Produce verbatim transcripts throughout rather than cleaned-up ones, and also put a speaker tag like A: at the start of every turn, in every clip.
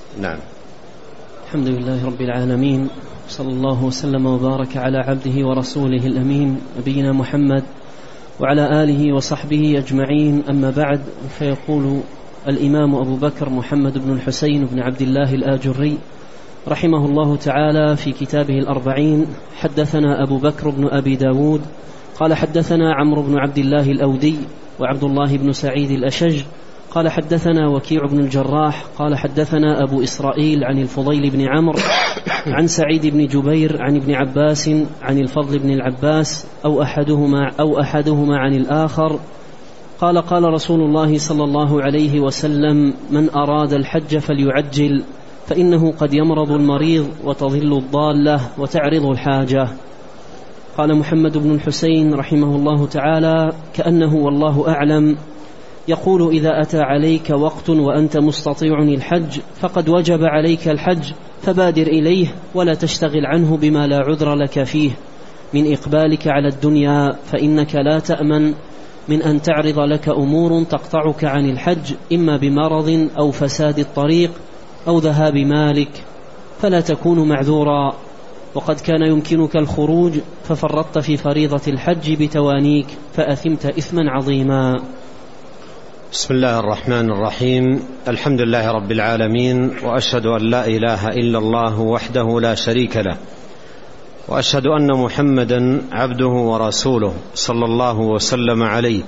A: نعم.
B: الحمد لله رب العالمين، صلى الله وسلم وبارك على عبده ورسوله الأمين نبينا محمد وعلى آله وصحبه أجمعين. أما بعد، فيقول الإمام أبو بكر محمد بن الحسين بن عبد الله الآجري رحمه الله تعالى في كتابه الأربعين: حدثنا أبو بكر بن أبي داود قال حدثنا عمرو بن عبد الله الأودي وعبد الله بن سعيد الأشج قال حدثنا وكيع بن الجراح قال حدثنا أبو إسرائيل عن الفضيل بن عمرو عن سعيد بن جبير عن ابن عباس عن الفضل بن العباس أو أحدهما, أو أحدهما عن الآخر قال: قال رسول الله صلى الله عليه وسلم: من أراد الحج فليعجل، فإنه قد يمرض المريض وتضل الضالة وتعرض الحاجة. قال محمد بن الحسين رحمه الله تعالى: كأنه والله أعلم يقول: إذا أتى عليك وقت وأنت مستطيع الحج فقد وجب عليك الحج، فبادر إليه ولا تشتغل عنه بما لا عذر لك فيه من إقبالك على الدنيا، فإنك لا تأمن من أن تعرض لك أمور تقطعك عن الحج، إما بمرض أو فساد الطريق أو ذهاب مالك، فلا تكون معذورا. وقد كان يمكنك الخروج ففرطت في فريضة الحج بتوانيك فأثمت إثما عظيما.
A: بسم الله الرحمن الرحيم. الحمد لله رب العالمين، وأشهد أن لا إله إلا الله وحده لا شريك له، وأشهد أن محمدا عبده ورسوله صلى الله وسلم عليه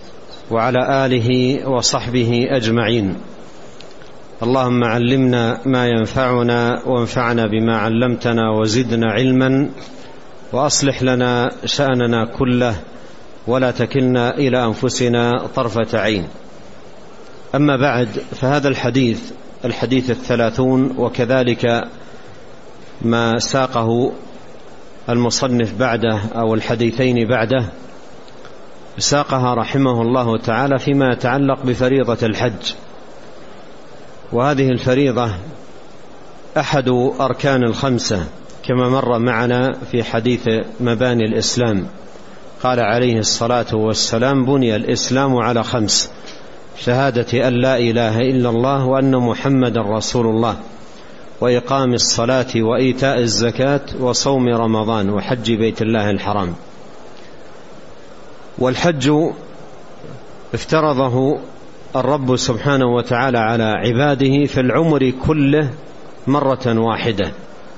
A: وعلى آله وصحبه أجمعين. اللهم علمنا ما ينفعنا وانفعنا بما علمتنا وزدنا علما، وأصلح لنا شأننا كله ولا تكلنا إلى أنفسنا طرفة عين. أما بعد، فهذا الحديث الحديث الثلاثون، وكذلك ما ساقه المصنف بعده أو الحديثين بعده ساقها رحمه الله تعالى فيما يتعلق بفريضة الحج. وهذه الفريضة أحد أركان الخمسة كما مر معنا في حديث مباني الإسلام. قال عليه الصلاة والسلام: بني الإسلام على خمس: شهادة أن لا إله إلا الله وأن محمد رسول الله، وإقام الصلاة وإيتاء الزكاة وصوم رمضان وحج بيت الله الحرام. والحج افترضه الرب سبحانه وتعالى على عباده في العمر كله مرة واحدة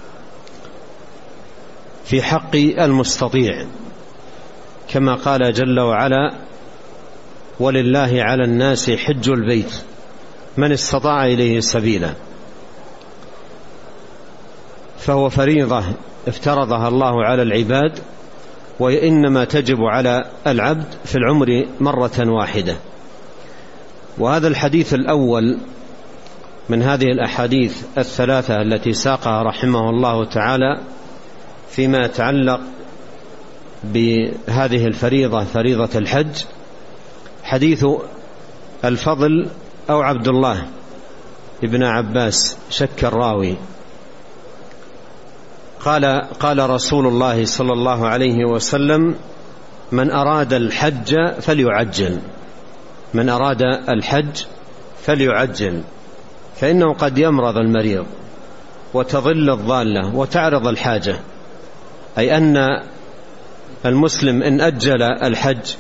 A: في حق المستطيع، كما قال جل وعلا: ولله على الناس حج البيت من استطاع إليه سبيلا. فهو فريضة افترضها الله على العباد، وإنما تجب على العبد في العمر مرة واحدة. وهذا الحديث الأول من هذه الأحاديث الثلاثة التي ساقها رحمه الله تعالى فيما يتعلق بهذه الفريضة، فريضة الحج، حديث الفضل أو عبد الله ابن عباس، شك الراوي. قال قال رسول الله صلى الله عليه وسلم: من أراد الحج فليعجل، من أراد الحج فليعجل، فإنه قد يمرض المريض وتضل الضالة وتعرض الحاجة. أي أن المسلم إن أجل الحج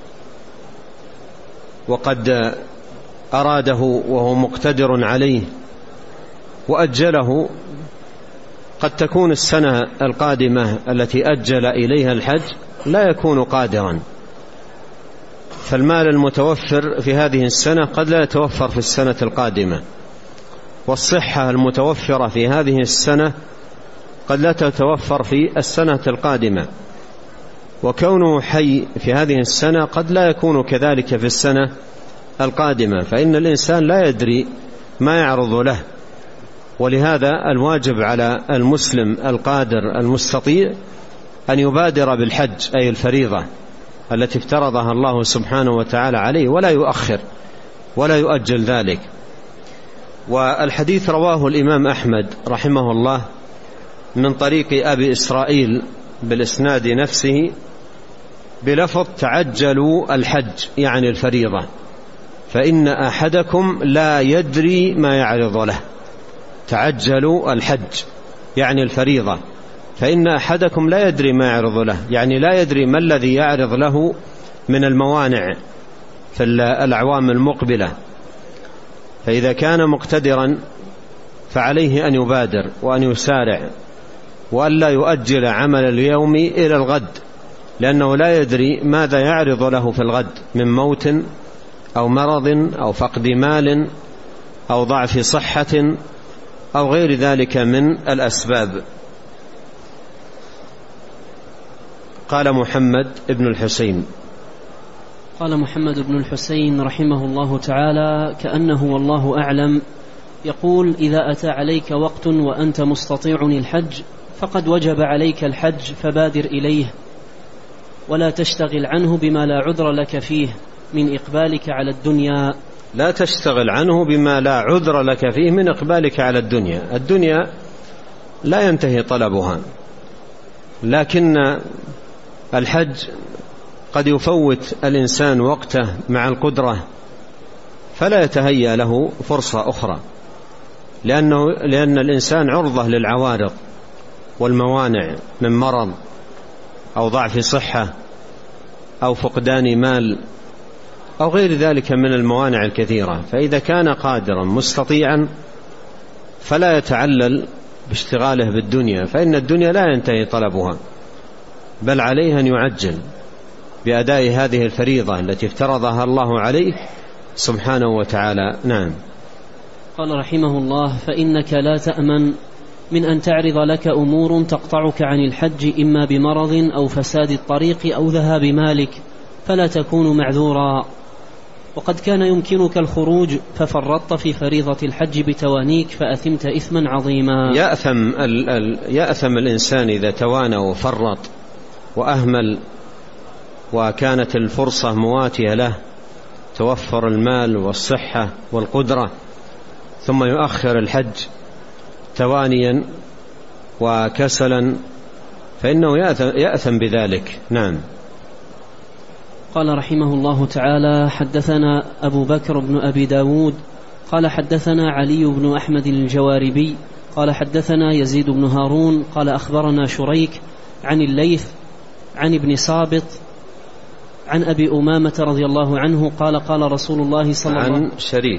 A: وقد أراده وهو مقتدر عليه وأجله، قد تكون السنة القادمة التي أجل إليها الحج لا يكون قادرا، فالمال المتوفر في هذه السنة قد لا يتوفر في السنة القادمة، والصحة المتوفرة في هذه السنة قد لا تتوفر في السنة القادمة، وكونه حي في هذه السنة قد لا يكون كذلك في السنة القادمة، فإن الإنسان لا يدري ما يعرض له. ولهذا الواجب على المسلم القادر المستطيع أن يبادر بالحج، أي الفريضة التي افترضها الله سبحانه وتعالى عليه، ولا يؤخر ولا يؤجل ذلك. والحديث رواه الإمام أحمد رحمه الله من طريق أبي إسرائيل بالإسناد نفسه بلفظ: تعجلوا الحج، يعني الفريضة، فإن أحدكم لا يدري ما يعرض له. تعجلوا الحج يعني الفريضة، فإن أحدكم لا يدري ما يعرض له، يعني لا يدري ما الذي يعرض له من الموانع في الأعوام المقبلة. فإذا كان مقتدرا فعليه أن يبادر وأن يسارع وأن لا يؤجل عمل اليوم إلى الغد، لأنه لا يدري ماذا يعرض له في الغد من موت أو مرض أو فقد مال أو ضعف صحة أو غير ذلك من الأسباب. قال محمد بن الحسين
B: قال محمد بن الحسين رحمه الله تعالى كأنه والله أعلم يقول: إذا أتى عليك وقت وأنت مستطيع الحج فقد وجب عليك الحج فبادر إليه، ولا تشتغل عنه بما لا عذر لك فيه من إقبالك على الدنيا.
A: لا تشتغل عنه بما لا عذر لك فيه من إقبالك على الدنيا. الدنيا لا ينتهي طلبها، لكن الحج قد يفوت الإنسان وقته مع القدرة فلا يتهيأ له فرصة أخرى، لأنه لأن الإنسان عرضة للعوارض والموانع من مرض أو ضعف صحة أو فقدان مال أو غير ذلك من الموانع الكثيرة. فإذا كان قادرا مستطيعا فلا يتعلل باشتغاله بالدنيا، فإن الدنيا لا ينتهي طلبها، بل عليه أن يعجل بأداء هذه الفريضة التي افترضها الله عليه سبحانه وتعالى. نعم.
B: قال رحمه الله: فإنك لا تأمن من أن تعرض لك أمور تقطعك عن الحج إما بمرض أو فساد الطريق أو ذهاب مالك، فلا تكون معذورا. وقد كان يمكنك الخروج ففرطت في فريضة الحج بتوانيك فأثمت إثما عظيما.
A: يأثم, ال ال يأثم الإنسان إذا توانى وفرط وأهمل وكانت الفرصة مواتية له، توفر المال والصحة والقدرة، ثم يؤخر الحج توانيا وكسلا، فإنه يأثم بذلك. نعم.
B: قال رحمه الله تعالى: حدثنا أبو بكر بن أبي داود قال حدثنا علي بن أحمد الجواربي قال حدثنا يزيد بن هارون قال أخبرنا شريك عن الليث عن ابن صابط عن أبي أمامة رضي الله عنه قال قال رسول الله صلى الله عليه وسلم
A: عن شريك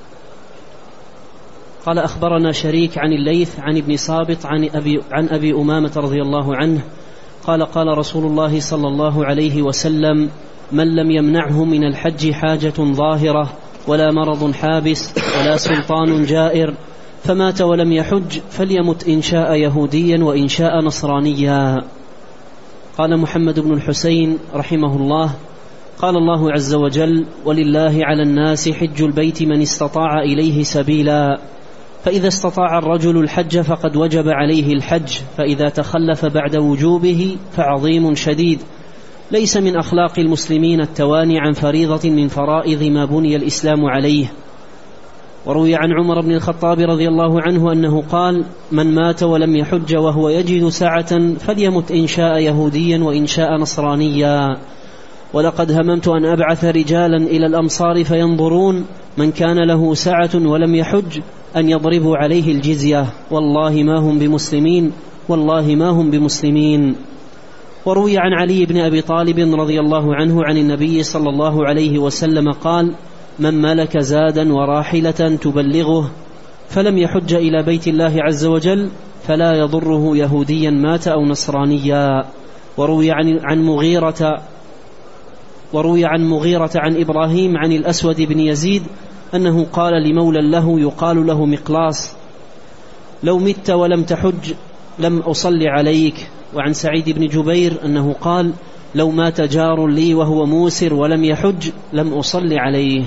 B: قال أخبرنا شريك عن الليث عن ابن صابط عن أبي, عن أبي أمامة رضي الله عنه قال قال رسول الله صلى الله عليه وسلم: من لم يمنعه من الحج حاجة ظاهرة ولا مرض حابس ولا سلطان جائر فمات ولم يحج فليمت إن شاء يهوديا وإن شاء نصرانيا. قال محمد بن الحسين رحمه الله: قال الله عز وجل: ولله على الناس حج البيت من استطاع إليه سبيلا، فإذا استطاع الرجل الحج فقد وجب عليه الحج، فإذا تخلف بعد وجوبه فعظيم شديد. ليس من أخلاق المسلمين التواني عن فريضة من فرائض ما بني الإسلام عليه. وروي عن عمر بن الخطاب رضي الله عنه أنه قال: من مات ولم يحج وهو يجد ساعة فليمت إن شاء يهوديا وإن شاء نصرانيا. ولقد هممت أن أبعث رجالا إلى الأمصار فينظرون من كان له ساعة ولم يحج أن يضربوا عليه الجزية، والله ما هم بمسلمين والله ما هم بمسلمين. وروي عن علي بن أبي طالب رضي الله عنه عن النبي صلى الله عليه وسلم قال: من ملك زادا وراحلة تبلغه فلم يحج إلى بيت الله عز وجل فلا يضره يهوديا مات أو نصرانيا. وروي عن, عن مغيرة وروي عن مغيرة عن إبراهيم عن الأسود بن يزيد أنه قال لمولى له يقال له مقلاص: لو مت ولم تحج لم أصلي عليك. وعن سعيد بن جبير أنه قال: لو مات جار لي وهو موسر ولم يحج لم أصلي عليه.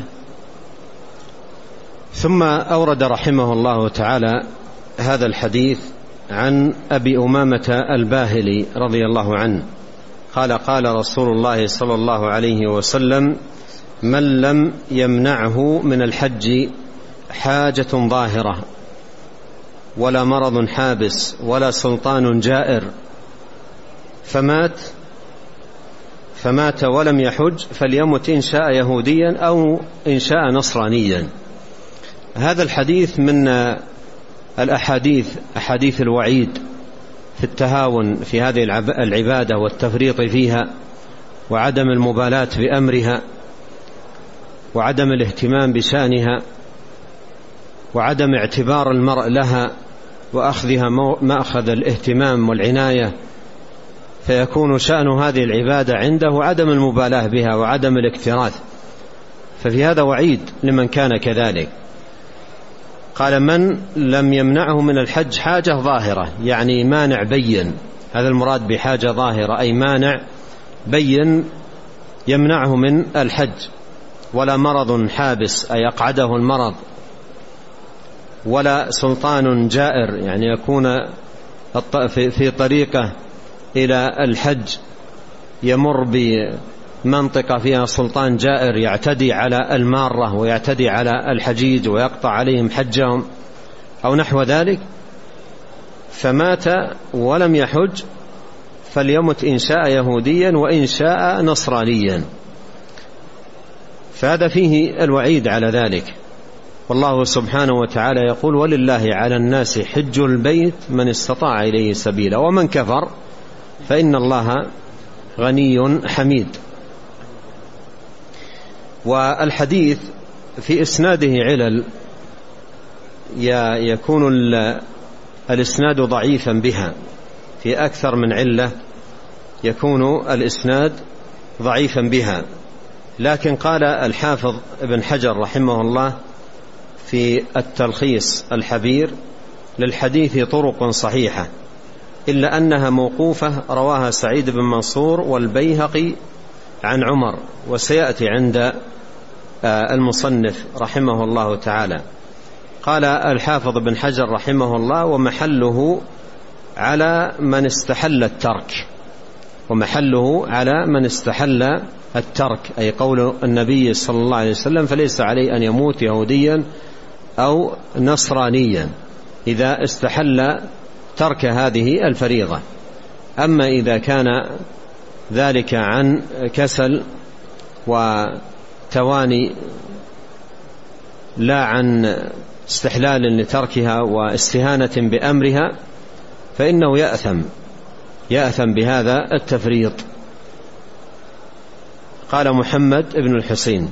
A: ثم أورد رحمه الله تعالى هذا الحديث عن أبي أمامة الباهلي رضي الله عنه قال: قال رسول الله صلى الله عليه وسلم: من لم يمنعه من الحج حاجة ظاهرة ولا مرض حابس ولا سلطان جائر فمات فمات ولم يحج فليمت إن شاء يهوديا أو إن شاء نصرانيا. هذا الحديث من الأحاديث أحاديث الوعيد في التهاون في هذه العبادة والتفريط فيها وعدم المبالاة بأمرها وعدم الاهتمام بشأنها وعدم اعتبار المرء لها وأخذها مأخذ الاهتمام والعناية، فيكون شأن هذه العبادة عنده عدم المبالاة بها وعدم الاكتراث. ففي هذا وعيد لمن كان كذلك. قال من لم يمنعه من الحج حاجة ظاهرة، يعني مانع بين، هذا المراد بحاجة ظاهرة، أي مانع بين يمنعه من الحج، ولا مرض حابس أي أقعده المرض، ولا سلطان جائر يعني يكون في طريقه إلى الحج يمر بمنطقة فيها سلطان جائر يعتدي على المارة ويعتدي على الحجيج ويقطع عليهم حجهم أو نحو ذلك، فمات ولم يحج فليمت إن شاء يهوديا وإن شاء نصرانيا. فهذا فيه الوعيد على ذلك. والله سبحانه وتعالى يقول ولله على الناس حج البيت من استطاع إليه سبيلا ومن كفر فإن الله غني حميد. والحديث في إسناده علل، يكون الإسناد ضعيفا بها، في أكثر من علة يكون الإسناد ضعيفا بها. لكن قال الحافظ ابن حجر رحمه الله في التلخيص الحبير للحديث طرق صحيحة إلا أنها موقوفة رواها سعيد بن منصور والبيهقي عن عمر، وسيأتي عند المصنف رحمه الله تعالى. قال الحافظ بن حجر رحمه الله ومحله على من استحل الترك، ومحله على من استحل الترك، أي قول النبي صلى الله عليه وسلم فليس عليه أن يموت يهوديا أو نصرانيا إذا استحل ترك هذه الفريضة. أما إذا كان ذلك عن كسل وتواني لا عن استحلال لتركها واستهانة بأمرها فإنه يأثم يأثم بهذا التفريط. قال محمد بن الحسين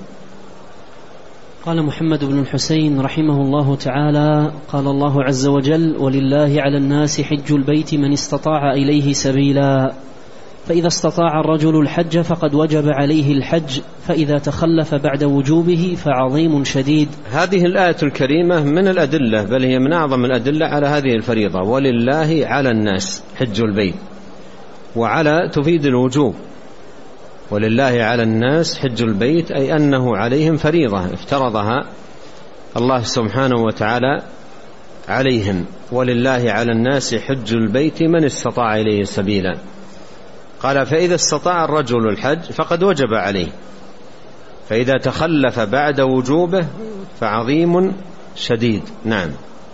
B: قال محمد بن الحسين رحمه الله تعالى قال الله عز وجل ولله على الناس حج البيت من استطاع إليه سبيلا، فإذا استطاع الرجل الحج فقد وجب عليه الحج، فإذا تخلف بعد وجوبه فعظيم شديد.
A: هذه الآية الكريمة من الأدلة، بل هي من أعظم الأدلة على هذه الفريضة، ولله على الناس حج البيت، وعلى تفيد الوجوب، ولله على الناس حج البيت أي أنه عليهم فريضة افترضها الله سبحانه وتعالى عليهم. ولله على الناس حج البيت من استطاع إليه سبيلا. قال فإذا استطاع الرجل الحج فقد وجب عليه، فإذا تخلف بعد وجوبه فعظيم شديد. نعم.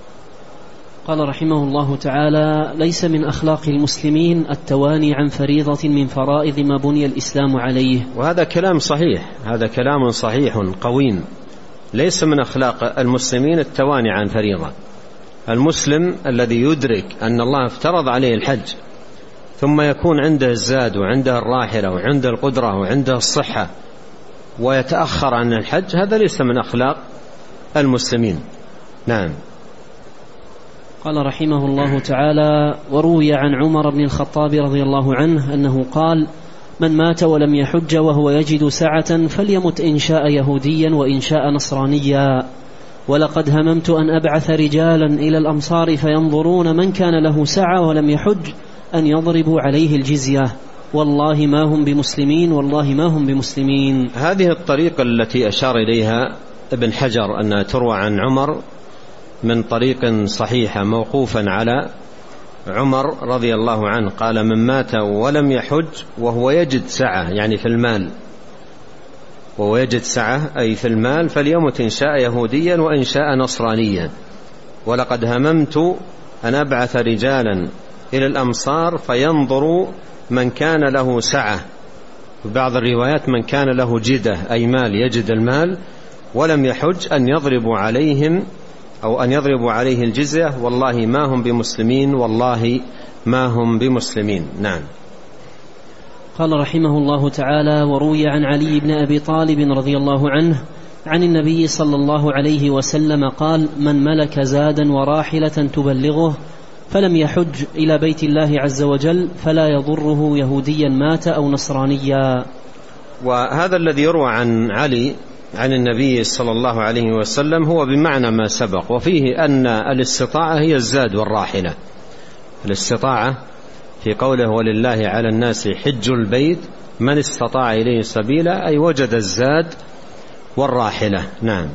B: قال رحمه الله تعالى ليس من أخلاق المسلمين التواني عن فريضة من فرائض ما بني الإسلام عليه.
A: وهذا كلام صحيح، هذا كلام صحيح قويم. ليس من أخلاق المسلمين التواني عن فريضة. المسلم الذي يدرك أن الله افترض عليه الحج ثم يكون عنده الزاد وعنده الراحلة وعنده القدرة وعنده الصحة ويتأخر عن الحج، هذا ليس من أخلاق المسلمين. نعم.
B: قال رحمه الله تعالى وروي عن عمر بن الخطاب رضي الله عنه أنه قال من مات ولم يحج وهو يجد سعة فليمت إن شاء يهوديا وإن شاء نصرانيا، ولقد هممت أن أبعث رجالا إلى الأمصار فينظرون من كان له سعة ولم يحج أن يضربوا عليه الجزية، والله ما هم بمسلمين والله ما هم بمسلمين.
A: هذه الطريقة التي أشار إليها ابن حجر أنها تروى عن عمر من طريق صحيحة موقوفا على عمر رضي الله عنه، قال من مات ولم يحج وهو يجد سعة يعني في المال، وهو يجد سعة أي في المال فليمت إن شاء يهوديا وإن شاء نصرانيا، ولقد هممت أن أبعث رجالا إلى الأمصار فينظروا من كان له سعة، وبعض الروايات من كان له جدة أي مال يجد المال ولم يحج أن يضربوا عليهم أو أن يضربوا عليه الجزية والله ما هم بمسلمين، والله ما هم بمسلمين. نعم.
B: قال رحمه الله تعالى: وروي عن علي بن أبي طالب رضي الله عنه عن النبي صلى الله عليه وسلم قال: من ملك زادا وراحلة تبلغه فلم يحج إلى بيت الله عز وجل فلا يضره يهوديا مات أو نصرانيا.
A: وهذا الذي يروى عن علي عن النبي صلى الله عليه وسلم هو بمعنى ما سبق، وفيه أن الاستطاعة هي الزاد والراحلة. الاستطاعة في قوله: ولله على الناس حج البيت من استطاع إليه سبيلا، أي وجد الزاد والراحلة. نعم.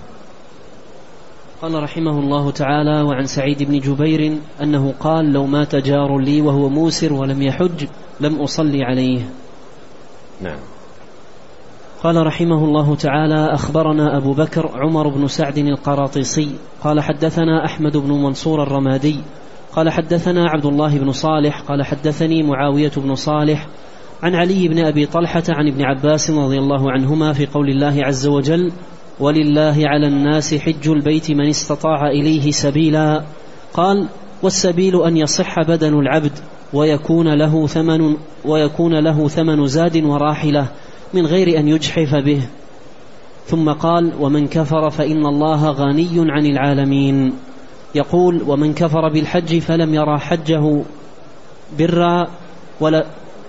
B: قال رحمه الله تعالى: وعن سعيد بن جبير أنه قال: لو مات جار لي وهو موسر ولم يحج لم أصلي عليه.
A: نعم.
B: قال رحمه الله تعالى: أخبرنا أبو بكر عمر بن سعد القراطيسي قال حدثنا أحمد بن منصور الرمادي قال حدثنا عبد الله بن صالح قال حدثني معاوية بن صالح عن علي بن أبي طلحة عن ابن عباس رضي الله عنهما في قول الله عز وجل: ولله على الناس حج البيت من استطاع إليه سبيلا. قال: والسبيل أن يصح بدن العبد ويكون له ثمن, ويكون له ثمن زاد وراحلة من غير أن يجحف به. ثم قال: ومن كفر فإن الله غني عن العالمين. يقول: ومن كفر بالحج فلم يرى حجه برا ولا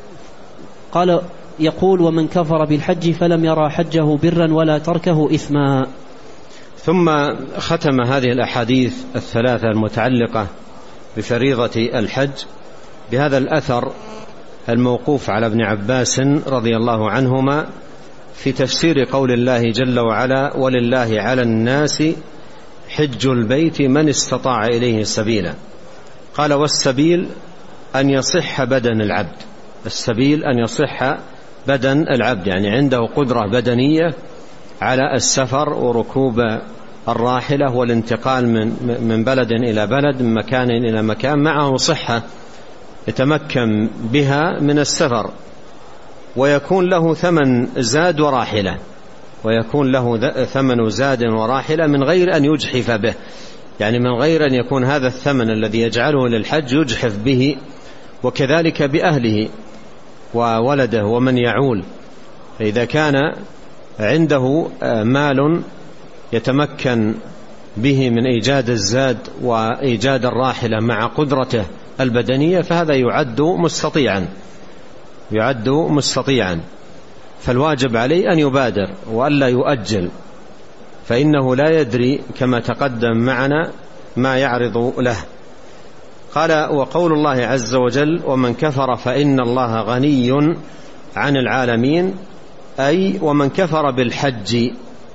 B: قال يقول: ومن كفر بالحج فلم يرى حجه برا ولا تركه إثما.
A: ثم ختم هذه الأحاديث الثلاثة المتعلقة بفريضة الحج بهذا الأثر الموقوف على ابن عباس رضي الله عنهما في تفسير قول الله جل وعلا: ولله على الناس حج البيت من استطاع إليه سبيلا. قال: والسبيل أن يصح بدن العبد. السبيل أن يصح بدن العبد، يعني عنده قدرة بدنية على السفر وركوب الراحلة والانتقال من من بلد إلى بلد، من مكان إلى مكان، معه صحة يتمكن بها من السفر، ويكون له ثمن زاد وراحلة، ويكون له ثمن زاد وراحلة من غير أن يجحف به، يعني من غير أن يكون هذا الثمن الذي يجعله للحج يجحف به، وكذلك بأهله وولده ومن يعول. فإذا كان عنده مال يتمكن به من إيجاد الزاد وإيجاد الراحلة مع قدرته البدنية فهذا يعد مستطيعا يعد مستطيعا فالواجب عليه أن يبادر وألا يؤجل، فإنه لا يدري كما تقدم معنا ما يعرض له. قال: وقول الله عز وجل: ومن كفر فإن الله غني عن العالمين، أي ومن كفر بالحج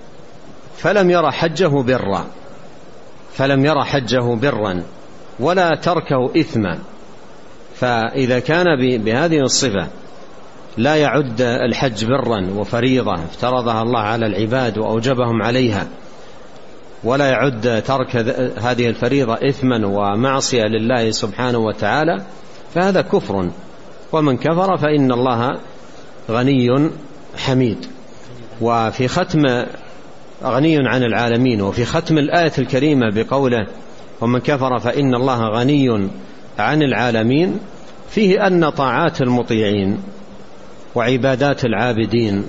A: فلم ير حجه برا فلم ير حجه برا ولا تركه إثما. فإذا كان بهذه الصفة لا يعد الحج برا وفريضة افترضها الله على العباد وأوجبهم عليها، ولا يعد ترك هذه الفريضة إثما ومعصية لله سبحانه وتعالى، فهذا كفر. ومن كفر فإن الله غني حميد. وفي ختم غني عن العالمين، وفي ختم الآية الكريمة بقوله: ومن كفر فإن الله غني عن العالمين، فيه أن طاعات المطيعين وعبادات العابدين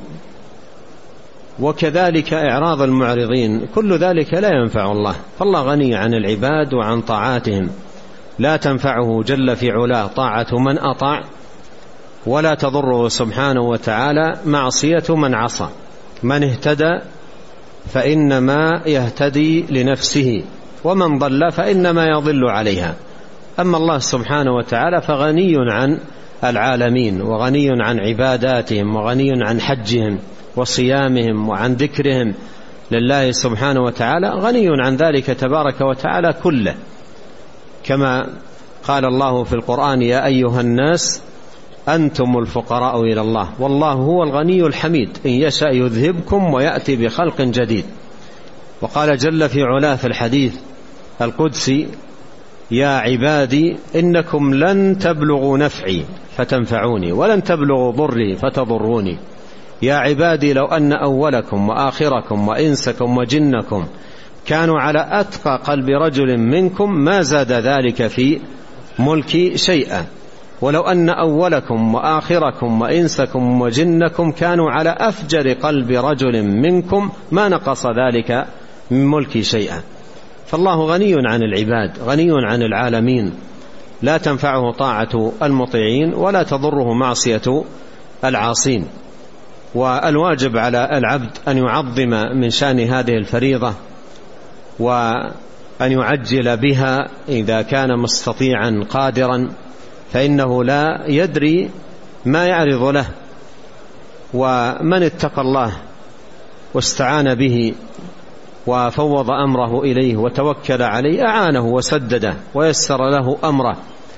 A: وكذلك إعراض المعرضين كل ذلك لا ينفع الله، فالله غني عن العباد وعن طاعاتهم، لا تنفعه جل في علاه طاعة من أطاع، ولا تضره سبحانه وتعالى معصية من عصى. من اهتدى فإنما يهتدي لنفسه، ومن ضل فإنما يضل عليها. أما الله سبحانه وتعالى فغني عن العالمين، وغني عن عباداتهم، وغني عن حجهم وصيامهم وعن ذكرهم لله سبحانه وتعالى، غني عن ذلك تبارك وتعالى كله، كما قال الله في القرآن: يا أيها الناس أنتم الفقراء إلى الله والله هو الغني الحميد إن يشاء يذهبكم ويأتي بخلق جديد. وقال جل في علاه في الحديث القدسي: يا عبادي إنكم لن تبلغوا نفعي فتنفعوني ولن تبلغوا ضري فتضروني. يا عبادي لو أن أولكم وآخركم وإنسكم وجنكم كانوا على أتقى قلب رجل منكم ما زاد ذلك في ملكي شيئا، ولو أن أولكم وآخركم وإنسكم وجنكم كانوا على أفجر قلب رجل منكم ما نقص ذلك من ملكي شيئا. فالله غني عن العباد، غني عن العالمين، لا تنفعه طاعة المطيعين ولا تضره معصية العاصين. والواجب على العبد أن يعظم من شأن هذه الفريضة وأن يعجل بها إذا كان مستطيعا قادرا، فإنه لا يدري ما يعرض له. ومن اتقى الله واستعان به وفوض أمره إليه وتوكل عليه أعانه وسدده ويسر له أمره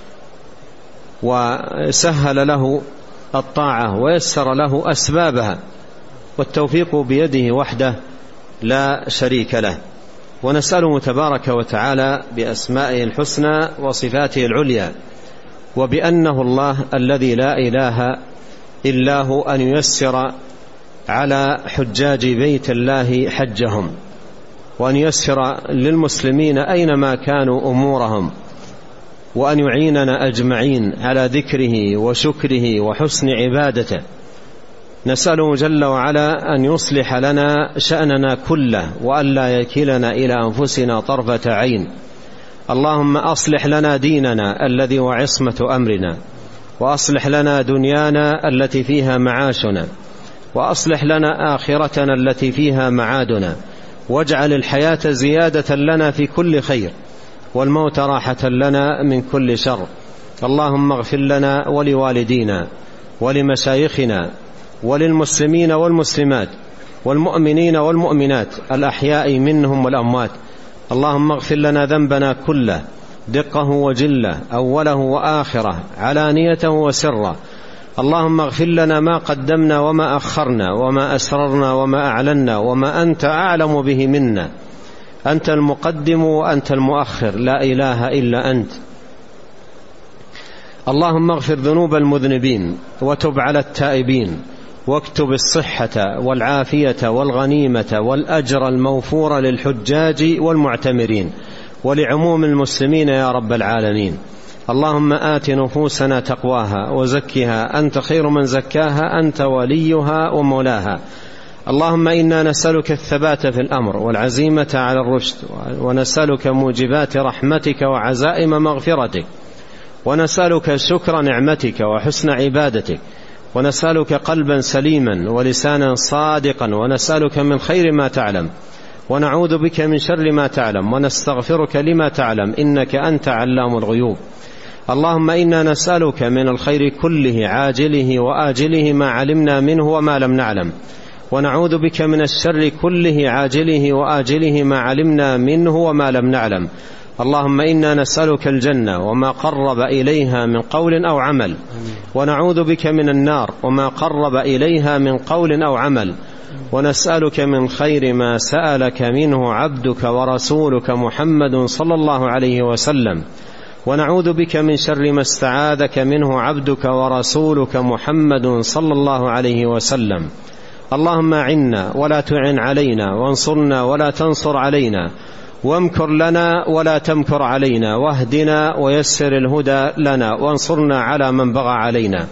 A: وسهل له الطاعة ويسر له أسبابها، والتوفيق بيده وحده لا شريك له. ونسأله تبارك وتعالى بأسمائه الحسنى وصفاته العليا وبأنه الله الذي لا إله إلا هو أن ييسر على حجاج بيت الله حجهم، وأن ييسر للمسلمين أينما كانوا أمورهم، وأن يعيننا أجمعين على ذكره وشكره وحسن عبادته. نسأله جل وعلا أن يصلح لنا شأننا كله وأن لا يكلنا إلى أنفسنا طرفة عين. اللهم أصلح لنا ديننا الذي هو عصمة أمرنا، وأصلح لنا دنيانا التي فيها معاشنا، وأصلح لنا آخرتنا التي فيها معادنا، واجعل الحياة زيادة لنا في كل خير والموت راحة لنا من كل شر. اللهم اغفر لنا ولوالدينا ولمشايخنا وللمسلمين والمسلمات والمؤمنين والمؤمنات الأحياء منهم والأموات. اللهم اغفر لنا ذنبنا كله دقه وجله أوله وآخره علانيته وسره. اللهم اغفر لنا ما قدمنا وما أخرنا وما أسررنا وما أعلنا وما أنت أعلم به منا. أنت المقدم وأنت المؤخر، لا إله إلا أنت. اللهم اغفر ذنوب المذنبين وتب على التائبين، واكتب الصحة والعافية والغنيمة والأجر الموفور للحجاج والمعتمرين ولعموم المسلمين يا رب العالمين. اللهم آت نفوسنا تقواها وزكها أنت خير من زكاها، أنت وليها ومولاها. اللهم إنا نسألك الثبات في الأمر والعزيمة على الرشد، ونسألك موجبات رحمتك وعزائم مغفرتك، ونسألك شكر نعمتك وحسن عبادتك، ونسألك قلبا سليما ولسانا صادقا، ونسألك من خير ما تعلم ونعوذ بك من شر ما تعلم، ونستغفرك لما تعلم إنك أنت علام الغيوب. اللهم إنا نسألك من الخير كله عاجله وآجله ما علمنا منه وما لم نعلم، ونعوذ بك من الشر كله عاجله وآجله ما علمنا منه وما لم نعلم. اللهم إنا نسألك الجنة وما قرب إليها من قول أو عمل، ونعوذ بك من النار وما قرب إليها من قول أو عمل، ونسألك من خير ما سألك منه عبدك ورسولك محمد صلى الله عليه وسلم، ونعوذ بك من شر ما استعاذك منه عبدك ورسولك محمد صلى الله عليه وسلم. اللهم أعنا ولا تعن علينا، وانصرنا ولا تنصر علينا، وامكر لنا ولا تمكر علينا، واهدنا ويسر الهدى لنا، وانصرنا على من بغى علينا.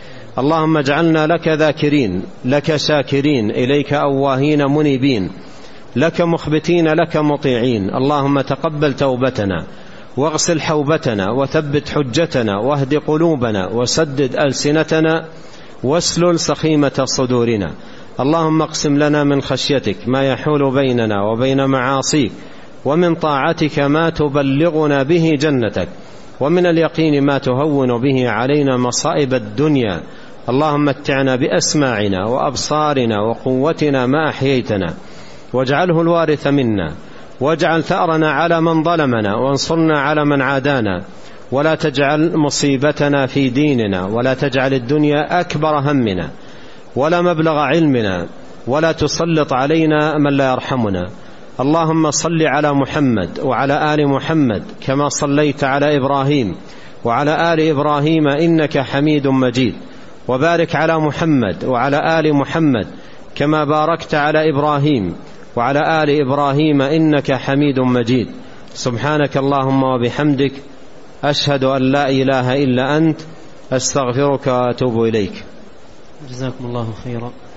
A: اللهم اجعلنا لك ذاكرين، لك شاكرين، إليك أواهين منيبين، لك مخبتين، لك مطيعين. اللهم تقبل توبتنا واغسل حوبتنا وثبت حجتنا واهد قلوبنا وسدد ألسنتنا واسلل سخيمة صدورنا. اللهم اقسم لنا من خشيتك ما يحول بيننا وبين معاصيك، ومن طاعتك ما تبلغنا به جنتك، ومن اليقين ما تهون به علينا مصائب الدنيا. اللهم متعنا بأسماعنا وأبصارنا وقوتنا ما أحييتنا، واجعله الوارث منا، واجعل ثأرنا على من ظلمنا، وانصرنا على من عادانا، ولا تجعل مصيبتنا في ديننا، ولا تجعل الدنيا أكبر همنا ولا مبلغ علمنا، ولا تسلط علينا من لا يرحمنا. اللهم صل على محمد وعلى آل محمد كما صليت على إبراهيم وعلى آل إبراهيم إنك حميد مجيد، وبارك على محمد وعلى آل محمد كما باركت على إبراهيم وعلى آل إبراهيم إنك حميد مجيد. سبحانك اللهم وبحمدك، أشهد أن لا إله إلا أنت، أستغفرك وأتوب إليك.
B: جزاكم الله خيرا.